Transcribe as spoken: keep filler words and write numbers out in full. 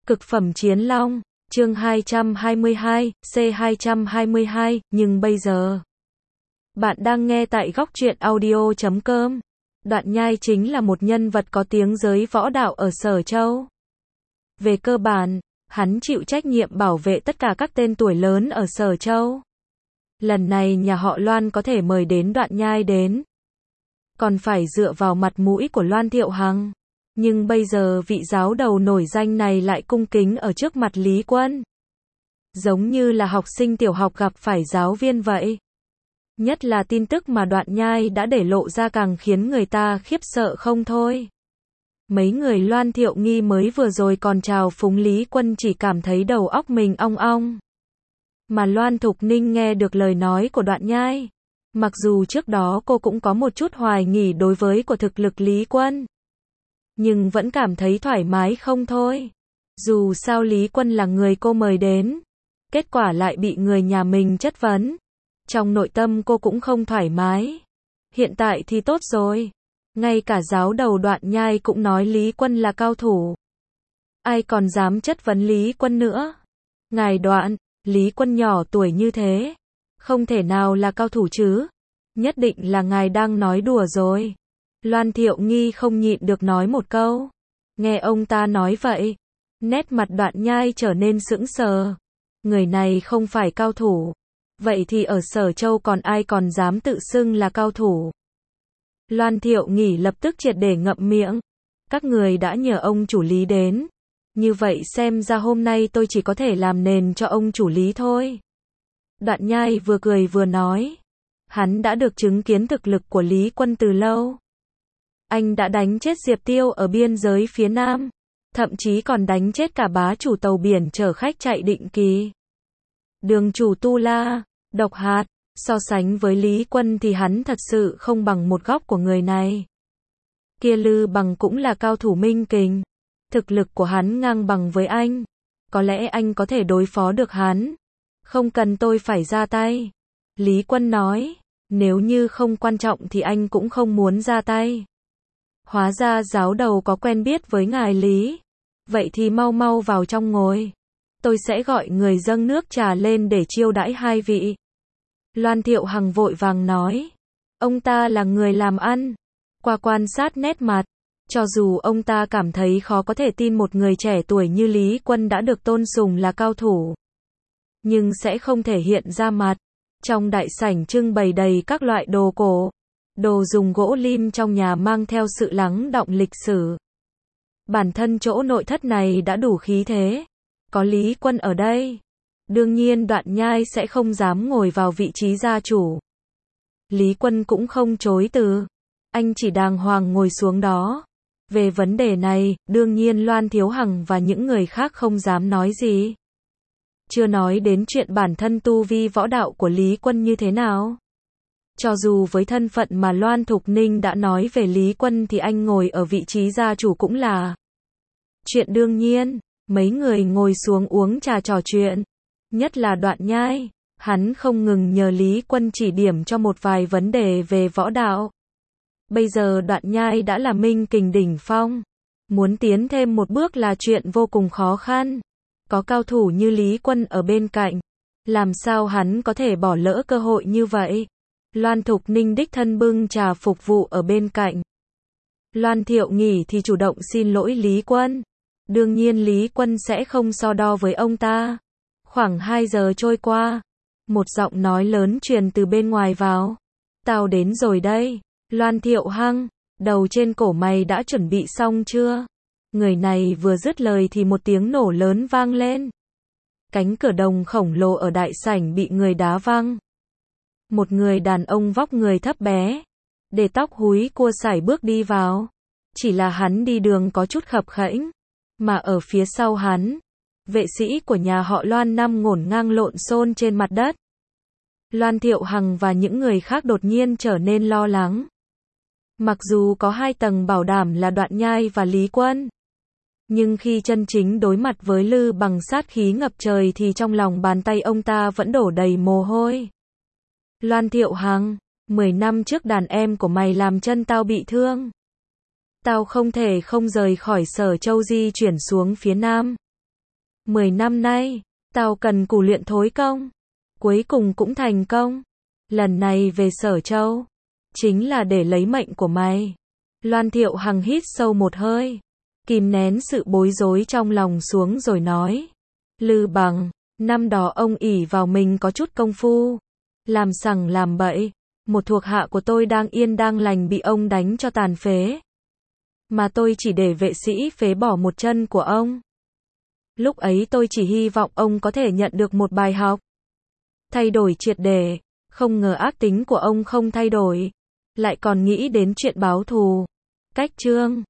Cực phẩm chiến long, chương hai trăm hai mươi hai, C hai trăm hai mươi hai, nhưng bây giờ. Bạn đang nghe tại góc truyện audio chấm com. Đoạn Nhai chính là một nhân vật có tiếng giới võ đạo ở Sở Châu. Về cơ bản, hắn chịu trách nhiệm bảo vệ tất cả các tên tuổi lớn ở Sở Châu. Lần này nhà họ Loan có thể mời đến Đoạn Nhai đến. Còn phải dựa vào mặt mũi của Loan Thiệu Hằng. Nhưng bây giờ vị giáo đầu nổi danh này lại cung kính ở trước mặt Lý Quân. Giống như là học sinh tiểu học gặp phải giáo viên vậy. Nhất là tin tức mà Đoạn Nhai đã để lộ ra càng khiến người ta khiếp sợ không thôi. Mấy người Loan Thiệu Nghi mới vừa rồi còn chào phúng Lý Quân chỉ cảm thấy đầu óc mình ong ong. Mà Loan Thục Ninh nghe được lời nói của Đoạn Nhai. Mặc dù trước đó cô cũng có một chút hoài nghi đối với của thực lực Lý Quân. Nhưng vẫn cảm thấy thoải mái không thôi. Dù sao Lý Quân là người cô mời đến. Kết quả lại bị người nhà mình chất vấn. Trong nội tâm cô cũng không thoải mái. Hiện tại thì tốt rồi. Ngay cả giáo đầu Đoạn Nhai cũng nói Lý Quân là cao thủ. Ai còn dám chất vấn Lý Quân nữa. Ngài Đoạn, Lý Quân nhỏ tuổi như thế. Không thể nào là cao thủ chứ. Nhất định là ngài đang nói đùa rồi. Loan Thiệu Nghi không nhịn được nói một câu. Nghe ông ta nói vậy. Nét mặt Đoạn Nhai trở nên sững sờ. Người này không phải cao thủ. Vậy thì ở Sở Châu còn ai còn dám tự xưng là cao thủ. Loan Thiệu Nghi lập tức triệt để ngậm miệng. Các người đã nhờ ông chủ Lý đến. Như vậy xem ra hôm nay tôi chỉ có thể làm nền cho ông chủ Lý thôi. Đoạn Nhai vừa cười vừa nói. Hắn đã được chứng kiến thực lực của Lý Quân từ lâu. Anh đã đánh chết Diệp Tiêu ở biên giới phía Nam. Thậm chí còn đánh chết cả bá chủ tàu biển chở khách chạy định kỳ. Đường chủ Tu La, Độc Hạt. So sánh với Lý Quân thì hắn thật sự không bằng một góc của người này. Kia Lư Bằng cũng là cao thủ minh kình. Thực lực của hắn ngang bằng với anh. Có lẽ anh có thể đối phó được hắn. Không cần tôi phải ra tay. Lý Quân nói. Nếu như không quan trọng thì anh cũng không muốn ra tay. Hóa ra giáo đầu có quen biết với ngài Lý. Vậy thì mau mau vào trong ngồi. Tôi sẽ gọi người dâng nước trà lên để chiêu đãi hai vị. Loan Thiệu Hằng vội vàng nói. Ông ta là người làm ăn. Qua quan sát nét mặt. Cho dù ông ta cảm thấy khó có thể tin một người trẻ tuổi như Lý Quân đã được tôn sùng là cao thủ. Nhưng sẽ không thể hiện ra mặt. Trong đại sảnh trưng bày đầy các loại đồ cổ. Đồ dùng gỗ lim trong nhà mang theo sự lắng đọng lịch sử. Bản thân chỗ nội thất này đã đủ khí thế. Có Lý Quân ở đây. Đương nhiên Đoạn Nhai sẽ không dám ngồi vào vị trí gia chủ. Lý Quân cũng không chối từ. Anh chỉ đàng hoàng ngồi xuống đó. Về vấn đề này, đương nhiên Loan Thiếu Hằng và những người khác không dám nói gì. Chưa nói đến chuyện bản thân tu vi võ đạo của Lý Quân như thế nào. Cho dù với thân phận mà Loan Thục Ninh đã nói về Lý Quân thì anh ngồi ở vị trí gia chủ cũng là chuyện đương nhiên. Mấy người ngồi xuống uống trà trò chuyện. Nhất là Đoạn Nhai. Hắn không ngừng nhờ Lý Quân chỉ điểm cho một vài vấn đề về võ đạo. Bây giờ Đoạn Nhai đã là minh kình đỉnh phong. Muốn tiến thêm một bước là chuyện vô cùng khó khăn. Có cao thủ như Lý Quân ở bên cạnh. Làm sao hắn có thể bỏ lỡ cơ hội như vậy? Loan Thục Ninh đích thân bưng trà phục vụ ở bên cạnh. Loan Thiệu Nghi thì chủ động xin lỗi Lý Quân. Đương nhiên Lý Quân sẽ không so đo với ông ta. Khoảng hai giờ trôi qua. Một giọng nói lớn truyền từ bên ngoài vào. Tao đến rồi đây. Loan Thiệu Hằng, đầu trên cổ mày đã chuẩn bị xong chưa? Người này vừa dứt lời thì một tiếng nổ lớn vang lên. Cánh cửa đồng khổng lồ ở đại sảnh bị người đá văng. Một người đàn ông vóc người thấp bé. Để tóc húi cua sải bước đi vào. Chỉ là hắn đi đường có chút khập khẽnh. Mà ở phía sau hắn. Vệ sĩ của nhà họ Loan nằm ngổn ngang lộn xôn trên mặt đất. Loan Thiệu Hằng và những người khác đột nhiên trở nên lo lắng. Mặc dù có hai tầng bảo đảm là Đoạn Nhai và Lý Quân. Nhưng khi chân chính đối mặt với Lư Bằng sát khí ngập trời thì trong lòng bàn tay ông ta vẫn đổ đầy mồ hôi. Loan Thiệu Hằng, mười năm trước đàn em của mày làm chân tao bị thương. Tao không thể không rời khỏi Sở Châu di chuyển xuống phía Nam. Mười năm nay, tao cần cù luyện thối công. Cuối cùng cũng thành công. Lần này về Sở Châu, chính là để lấy mệnh của mày. Loan Thiệu Hằng hít sâu một hơi, kìm nén sự bối rối trong lòng xuống rồi nói. Lư Bằng, năm đó ông ỷ vào mình có chút công phu, làm sằng làm bậy, một thuộc hạ của tôi đang yên đang lành bị ông đánh cho tàn phế. Mà tôi chỉ để vệ sĩ phế bỏ một chân của ông. Lúc ấy tôi chỉ hy vọng ông có thể nhận được một bài học. Thay đổi triệt để, không ngờ ác tính của ông không thay đổi, lại còn nghĩ đến chuyện báo thù. Cách Trương